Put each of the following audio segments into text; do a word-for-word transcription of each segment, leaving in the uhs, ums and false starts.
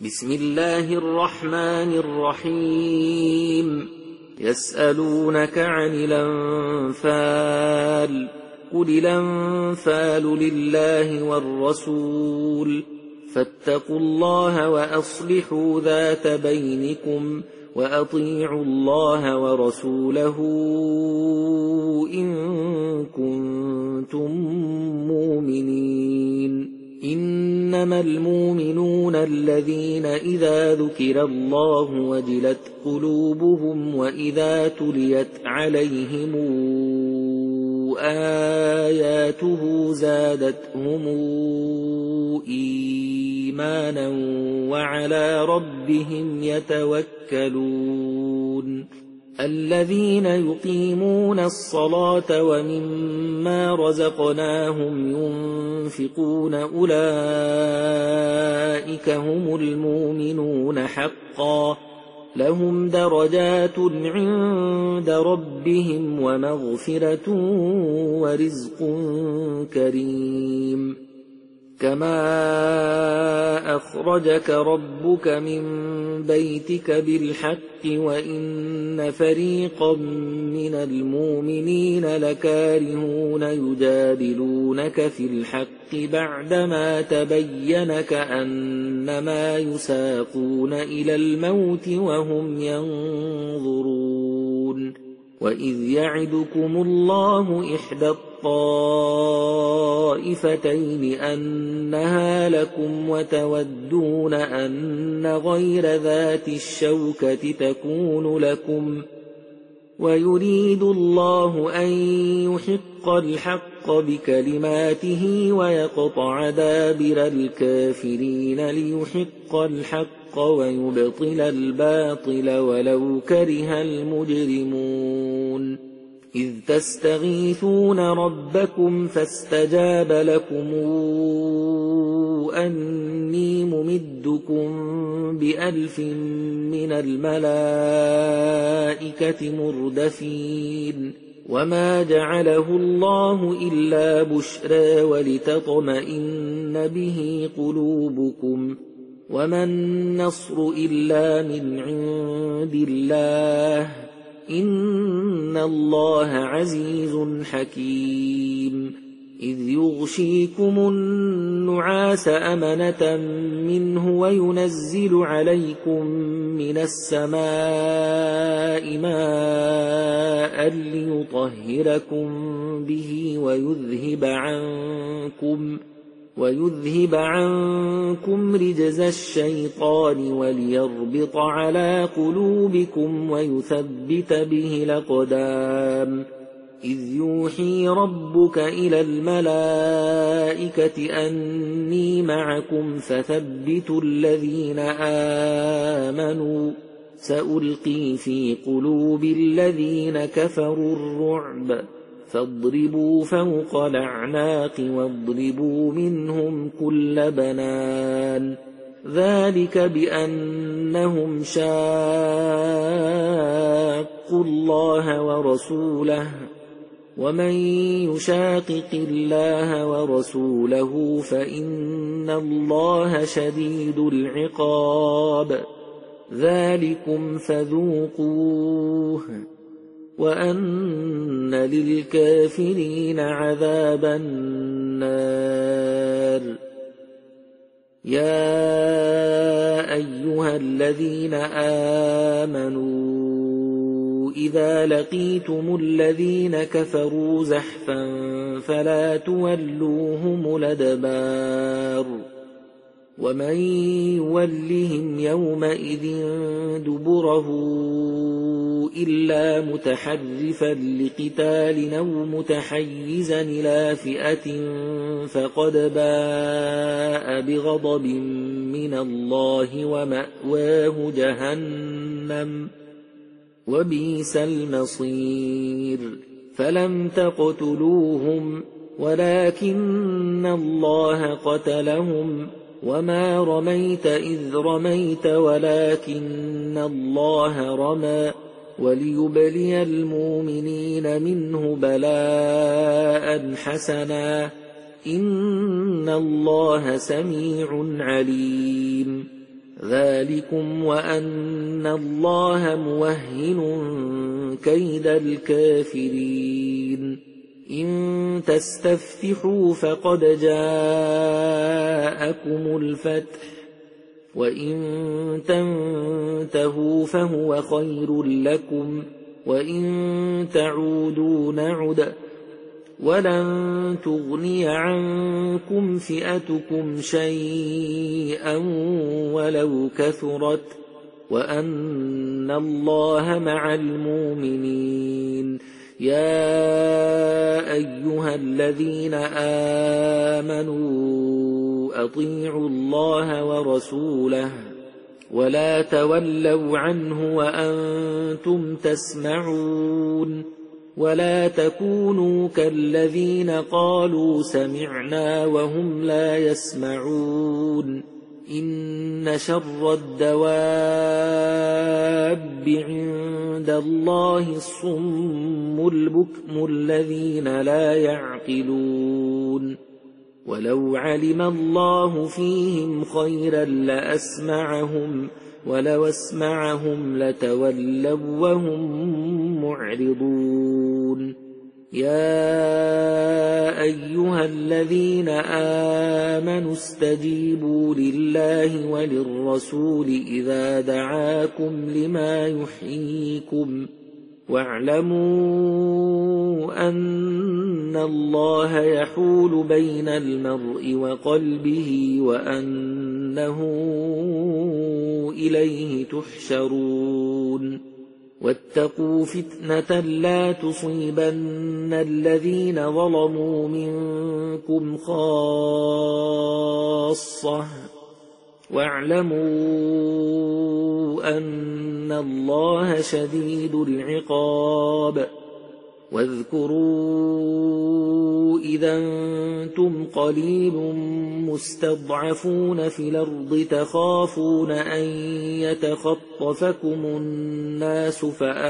بسم الله الرحمن الرحيم يسألونك عن الأنفال قل الأنفال لله والرسول فاتقوا الله وأصلحوا ذات بينكم وأطيعوا الله ورسوله إن كنتم مؤمنين إنما المؤمنون الذين إذا ذكر الله وجلت قلوبهم وإذا تليت عليهم آياته زادتهم إيمانا وعلى ربهم يتوكلون الذين يقيمون الصلاة ومما رزقناهم ينفقون أولئك هم المؤمنون حقا لهم درجات عند ربهم ومغفرة ورزق كريم كما أخرجك ربك من بيتك بالحق وإن فريقا من المؤمنين لكارهون يجادلونك في الحق بعدما تبين كأنما يساقون إلى الموت وهم ينظرون وإذ يعدكم الله إحدى الطائفتين أنها لكم وتودون أن غير ذات الشوكة تكون لكم ويريد الله أن يحق الحق بكلماته ويقطع دابر الكافرين ليحق الحق ويبطل الباطل ولو كره المجرمون إذ تستغيثون ربكم فاستجاب لكم أني ممدكم بألف من الملائكة مردفين وما جعله الله إلا بشرى ولتطمئن به قلوبكم وما النصر إلا من عند الله إن الله عزيز حكيم إذ يغشيكم النعاس أمنة منه وينزل عليكم من السماء ماء ليطهركم به ويذهب عنكم ويذهب عنكم رجز الشيطان وليربط على قلوبكم ويثبت به الأقدام إذ يوحي ربك إلى الملائكة أني معكم فثبتوا الذين آمنوا سألقي في قلوب الذين كفروا الرعب فاضربوا فوق الأعناق واضربوا منهم كل بنان ذلك بأنهم شاقوا الله ورسوله ومن يشاقق الله ورسوله فإن الله شديد العقاب ذلكم فذوقوه وأن للكافرين عذاب النار يا أيها الذين آمنوا إذا لقيتم الذين كفروا زحفا فلا تولوهم الأدبار ومن يولهم يومئذ دبره إلا متحرفا لقتال أو متحيزا إلى فئة فقد باء بغضب من الله ومأواه جهنم وبئس المصير فلم تقتلوهم ولكن الله قتلهم وما رميت إذ رميت ولكن الله رمى وليبلي المؤمنين منه بلاء حسنا إن الله سميع عليم ذلكم وأن الله موهن كيد الكافرين إن تستفتحوا فقد جاءكم الفتح وإن تنتهوا فهو خير لكم وإن تعودوا نعد ولن تغني عنكم فئتكم شيئا ولو كثرت وأن الله مع المؤمنين يا أيها الذين آمنوا أطيعوا الله ورسوله ولا تولوا عنه وأنتم تسمعون ولا تكونوا كالذين قالوا سمعنا وهم لا يسمعون إن شر الدواب عند الله الصم البكم الذين لا يعقلون ولو علم الله فيهم خيرا لأسمعهم ولو اسمعهم لتولوا وهم معرضون يا أيها الذين آمنوا استجيبوا لله وللرسول إذا دعاكم لما يحييكم واعلموا أن الله يحول بين المرء وقلبه وأنه إليه تحشرون واتقوا فتنة لا تصيبن الذين ظلموا منكم خاصة واعلموا أن الله شديد العقاب واذكروا إذا أنتم قليل مستضعفون في الأرض تخافون أن يتخطفكم الناس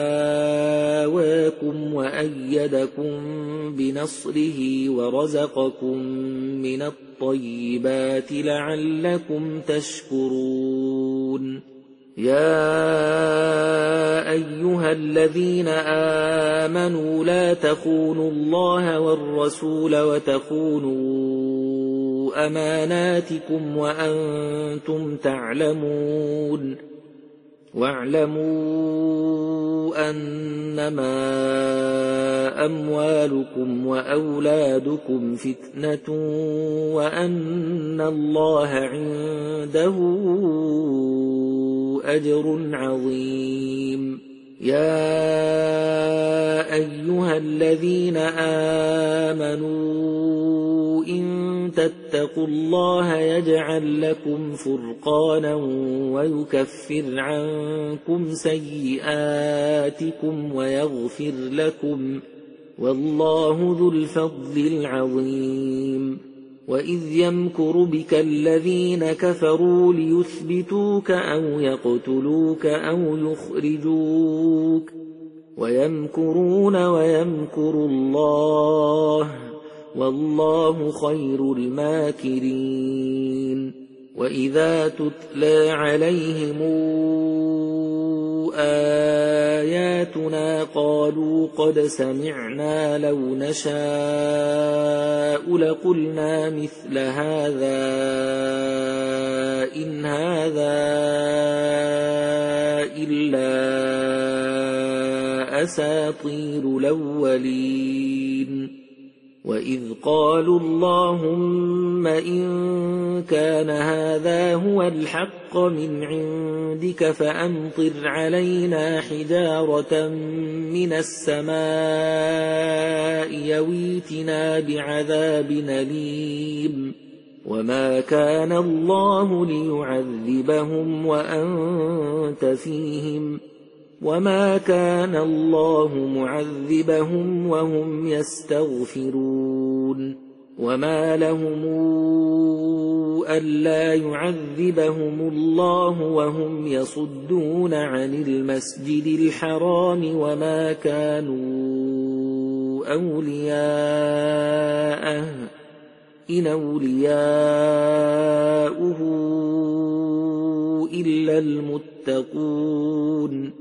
فآواكم وأيدكم بنصره ورزقكم من الطيبات لعلكم تشكرون يا أيها الذين آمنوا لا تخونوا الله والرسول وتخونوا أماناتكم وأنتم تعلمون واعلموا أنما أموالكم وأولادكم فتنة وأن الله عنده أجر عظيم يا أيها الذين آمنوا إن تتقوا الله يجعل لكم فرقانا ويكفر عنكم سيئاتكم ويغفر لكم والله ذو الفضل العظيم وإذ يمكر بك الذين كفروا ليثبتوك أو يقتلوك أو يخرجوك ويمكرون ويمكر الله والله خير الماكرين وإذا تتلى عليهم آياتنا قالوا قد سمعنا لو نشاء لقلنا مثل هذا إن هذا إلا أساطير الأولين وإذ قالوا اللهم إن كان هذا هو الحق من عندك فأمطر علينا حجارة من السماء يويتنا بعذاب أليم وما كان الله ليعذبهم وأنت فيهم وما كان الله معذبهم وهم يستغفرون وما لهم ألا يعذبهم الله وهم يصدون عن المسجد الحرام وما كانوا أولياءه إن أولياؤه إلا المتقون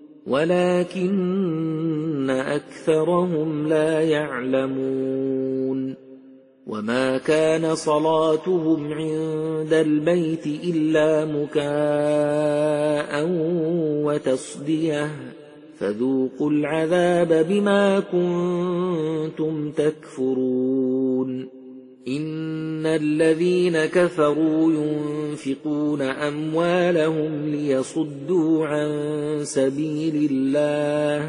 ولكن أكثرهم لا يعلمون وما كان صلاتهم عند البيت إلا مكاء وتصدية فذوقوا العذاب بما كنتم تكفرون إن الذين كفروا ينفقون أموالهم ليصدوا عن سبيل الله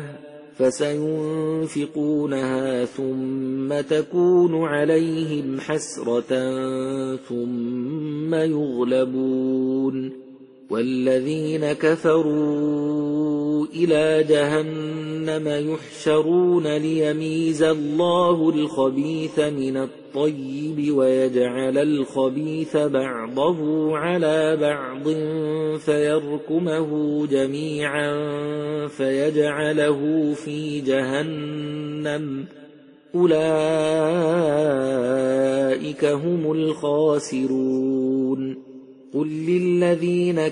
فسينفقونها ثم تكون عليهم حسرة ثم يغلبون والذين كفروا إلى جهنم يحشرون ليميز الله الخبيث من الطيب ويجعل الخبيث بعضه على بعض فيركمه جميعا فيجعله في جهنم أولئك هم الخاسرون قل للذين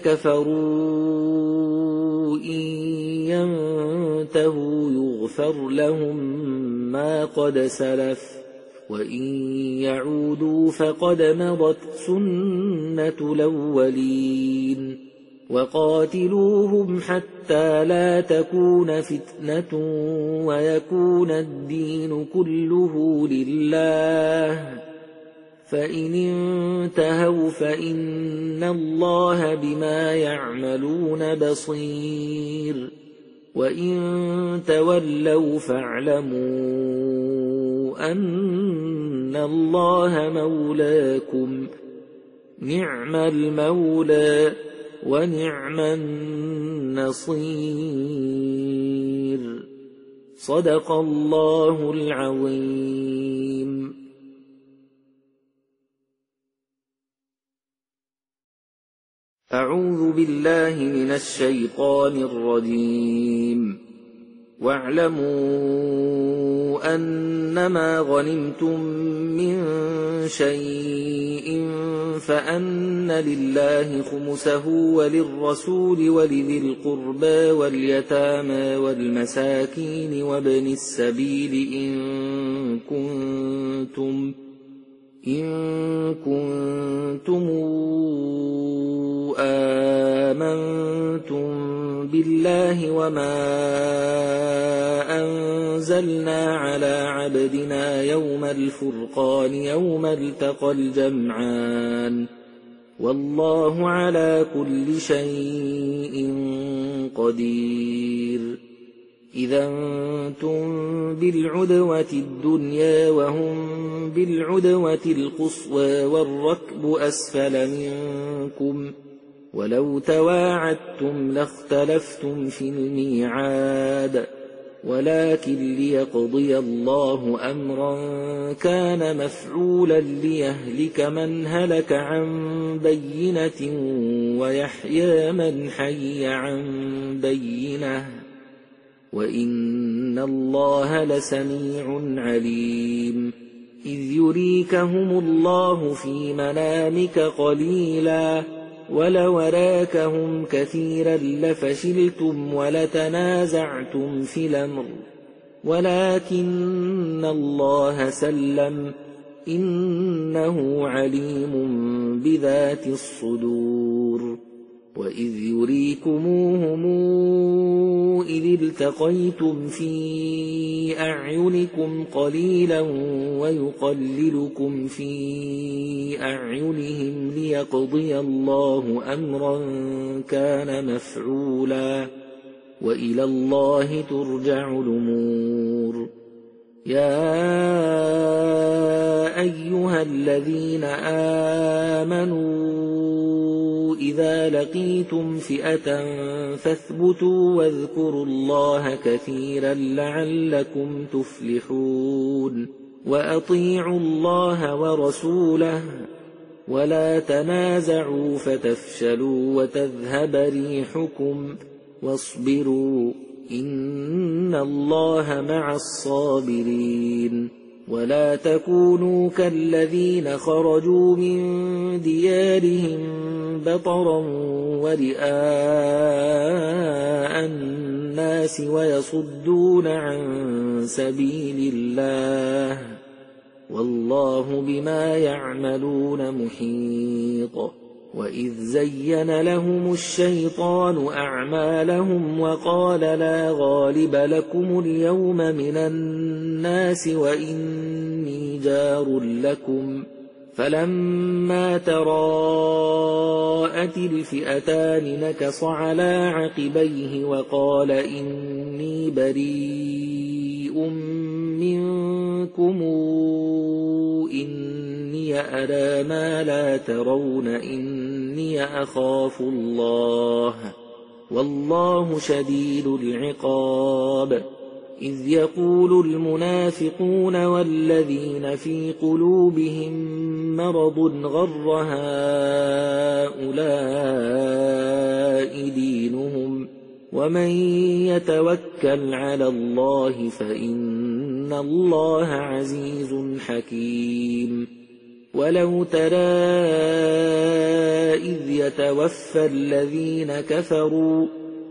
كفروا إن ينتهوا يغفر لهم ما قد سلف وإن يعودوا فقد مضت سنة الأولين وقاتلوهم حتى لا تكون فتنة ويكون الدين كله لله فإن انتهوا فإن الله بما يعملون بصير وإن تولوا فاعلموا أن الله مولاكم نعم المولى ونعم النصير صدق الله العظيم. أعوذ بالله من الشيطان الرجيم. واعلموا أنما غنمتم من شيء فأن لله خمسه وللرسول ولذي القربى واليتامى والمساكين وابن السبيل إن كنتم إن كنتم آمنتم بالله وما أنزلنا على عبدنا يوم الفرقان يوم التقى الجمعان والله على كل شيء قدير. إذا أنتم بالعدوة الدنيا وهم بالعدوة القصوى والركب أسفل منكم ولو تواعدتم لاختلفتم في الميعاد ولكن ليقضي الله أمرا كان مفعولا ليهلك من هلك عن بينة ويحيى من حي عن بينة وإن الله لسميع عليم. إذ يريكهم الله في منامك قليلا ولو أراكهم كثيرا لفشلتم ولتنازعتم في الأمر ولكن الله سلم إنه عليم بذات الصدور. وإذ يريكموهم إذ التقيتم في أعينكم قليلا ويقللكم في أعينهم ليقضي الله أمرا كان مفعولا وإلى الله ترجع الأمور. يا أيها الذين آمنوا إذا لقيتم فئة فاثبتوا واذكروا الله كثيرا لعلكم تفلحون. وأطيعوا الله ورسوله ولا تنازعوا فتفشلوا وتذهب ريحكم واصبروا إن الله مع الصابرين. ولا تكونوا كالذين خرجوا من ديارهم بطرا ورئاء الناس ويصدون عن سبيل الله والله بما يعملون محيط. وإذ زين لهم الشيطان أعمالهم وقال لا غالب لكم اليوم من الناس وإني جار لكم فلما تراءت الفئتان نكص على عقبيه وقال إني بريء منكم إني أرى ما لا ترون إني أخاف الله والله شديد العقاب. إذ يقول المنافقون والذين في قلوبهم مرض غر هؤلاء دينهم ومن يتوكل على الله فإن الله عزيز حكيم. ولو ترى إذ يتوفى الذين كفروا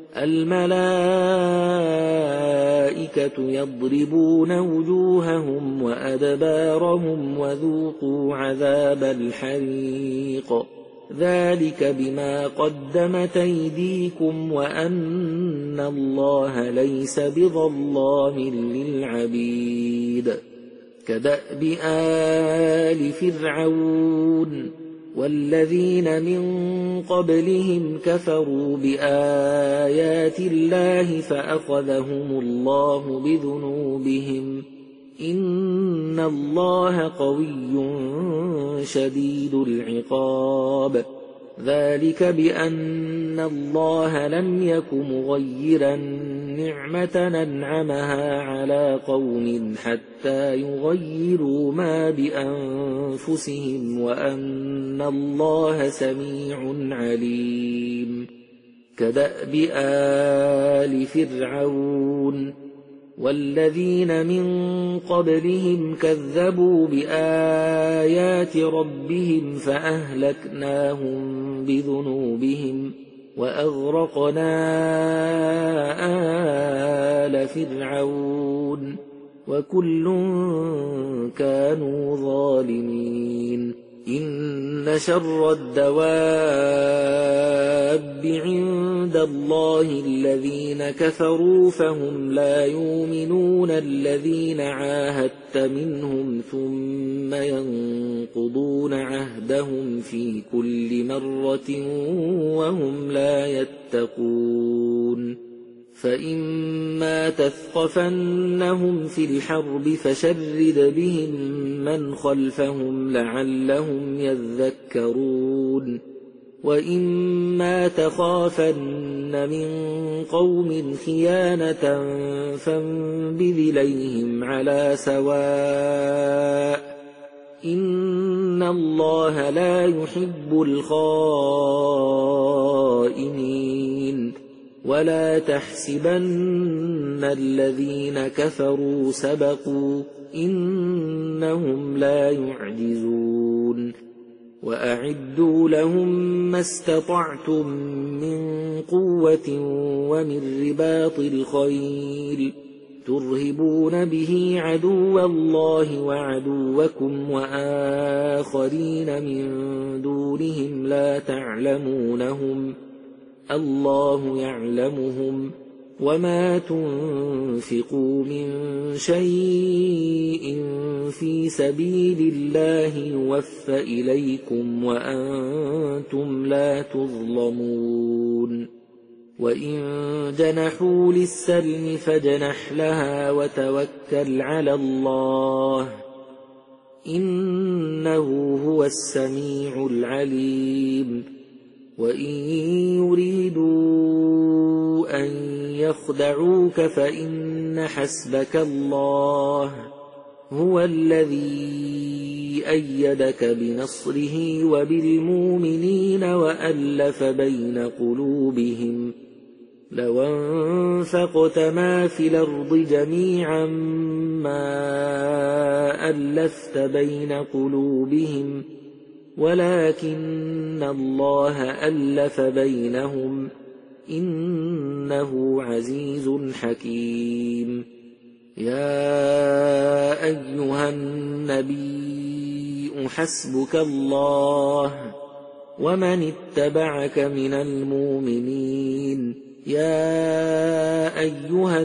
الملائكة يضربون وجوههم وأدبارهم وذوقوا عذاب الحريق ذلك بما قدمت أيديكم وأن الله ليس بظلام للعبيد. كدأب آل فرعون والذين من قبلهم كفروا بآيات الله فأخذهم الله بذنوبهم إن الله قوي شديد العقاب. ذلك بأن الله لم يك مغيرا نعمة أنعمها على قوم حتى يغيروا ما بأنفسهم وأن الله سميع عليم. كدأب آل فرعون والذين من قبلهم كذبوا بآيات ربهم فأهلكناهم بذنوبهم وأغرقنا آل فرعون وكل كانوا ظالمين. إن شر الدواب عند الله الذين كفروا فهم لا يؤمنون الذين عاهدت منهم ثم ينقضون عهدهم في كل مرة وهم لا يتقون. فإما تثقفنهم في الحرب فشرد بهم من خلفهم لعلهم يذكرون. وإما تخافن من قوم خيانة فانبذ إليهم على سواء إن الله لا يحب الخائنين. ولا تحسبن الذين كفروا سبقوا إنهم لا يعجزون. وأعدوا لهم ما استطعتم من قوة ومن رباط الخيل ترهبون به عدو الله وعدوكم وآخرين من دونهم لا تعلمونهم الله يعلمهم وما تنفقوا من شيء في سبيل الله يوفى إليكم وأنتم لا تظلمون. وإن جنحوا للسلم فاجنح لها وتوكل على الله إنه هو السميع العليم. وإن يريدوا أن يخدعوك فإن حسبك الله هو الذي أيدك بنصره وبالمؤمنين وألف بين قلوبهم لو أنفقت ما في الأرض جميعا ما ألفت بين قلوبهم ولكن الله ألف بينهم إنه عزيز حكيم. يا أيها النبي حسبك الله ومن اتبعك من المؤمنين. يا أيها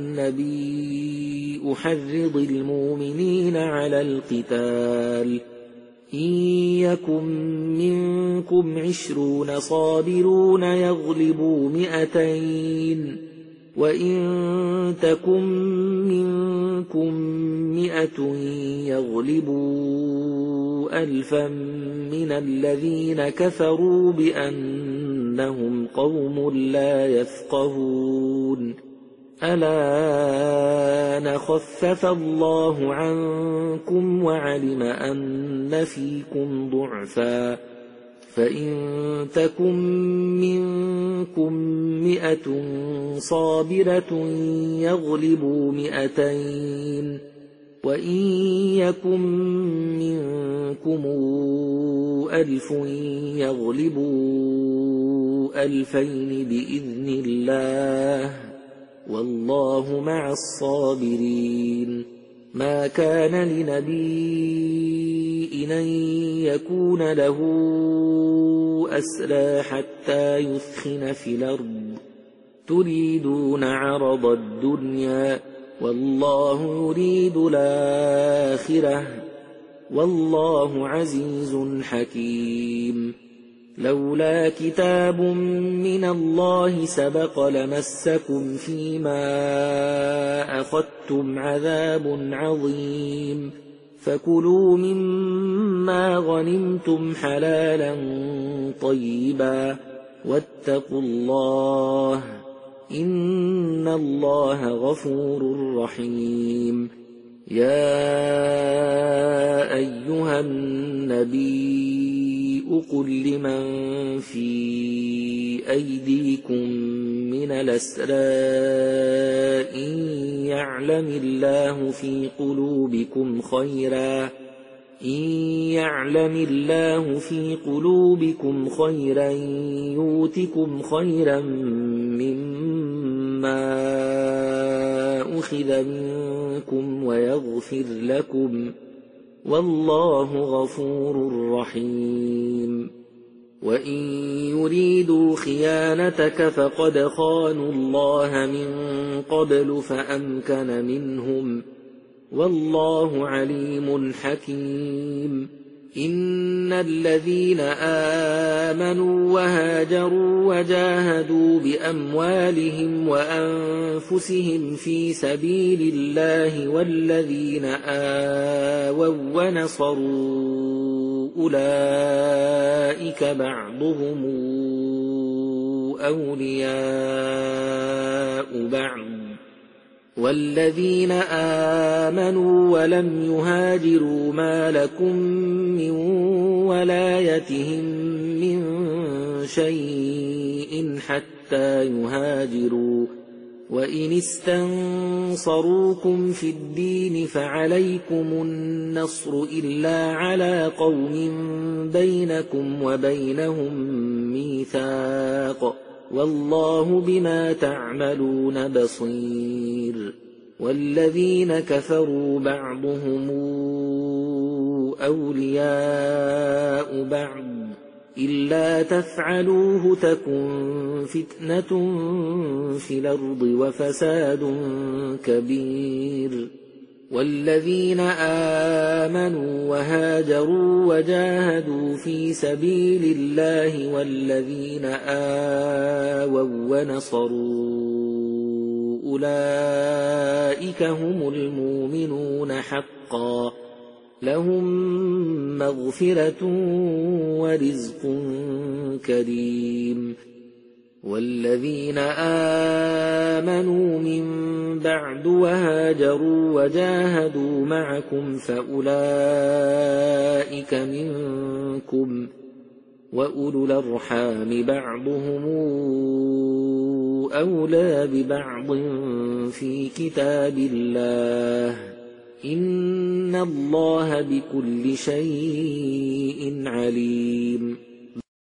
النبي حرض المؤمنين على القتال إن يكن منكم عشرون صابرون يغلبوا مئتين وإن تكن منكم مئة يغلبوا ألفا من الذين كفروا بأنهم قوم لا يفقهون. الآن خفف الله عنكم وعلم أن فيكم ضعفا فإن تكن منكم مئة صابرة يغلبوا مئتين وإن يكن منكم ألف يغلبوا ألفين بإذن الله والله مع الصابرين. ما كان لنبي أن يكون له أسرى حتى يثخن في الأرض تريدون عرض الدنيا والله يريد الآخرة والله عزيز حكيم. لولا كتاب من الله سبق لمسكم فيما أخذتم عذاب عظيم فكلوا مما غنمتم حلالا طيبا واتقوا الله إن الله غفور رحيم. يا أيها النبي قل لمن في أيديكم من الأسرى إن يعلم الله في قلوبكم خيرا إن يعلم الله في قلوبكم خيرا يؤتكم خيرا مما أخذ منكم ويغفر لكم والله غفور رحيم. وإن يريدوا خيانتك فقد خانوا الله من قبل فأمكن منهم والله عليم حكيم. إن الذين آمنوا وهاجروا وجاهدوا بأموالهم وأنفسهم في سبيل الله والذين آووا ونصروا أولئك بعضهم أولياء بعض والذين آمنوا ولم يهاجروا ما لكم من ولايتهم من شيء حتى يهاجروا وإن استنصروكم في الدين فعليكم النصر إلا على قوم بينكم وبينهم ميثاق والله بما تعملون بصير. والذين كفروا بعضهم أولياء بعض إلا تفعلوه تكن فتنة في الأرض وفساد كبير. والذين آمنوا وهاجروا وجاهدوا في سبيل الله والذين آووا ونصروا أولئك هم المؤمنون حقا لهم مغفرة ورزق كريم. والذين آمنوا من بعد وهاجروا وجاهدوا معكم فأولئك منكم وأولو الأرحام بعضهم أولى ببعض في كتاب الله إن الله بكل شيء عليم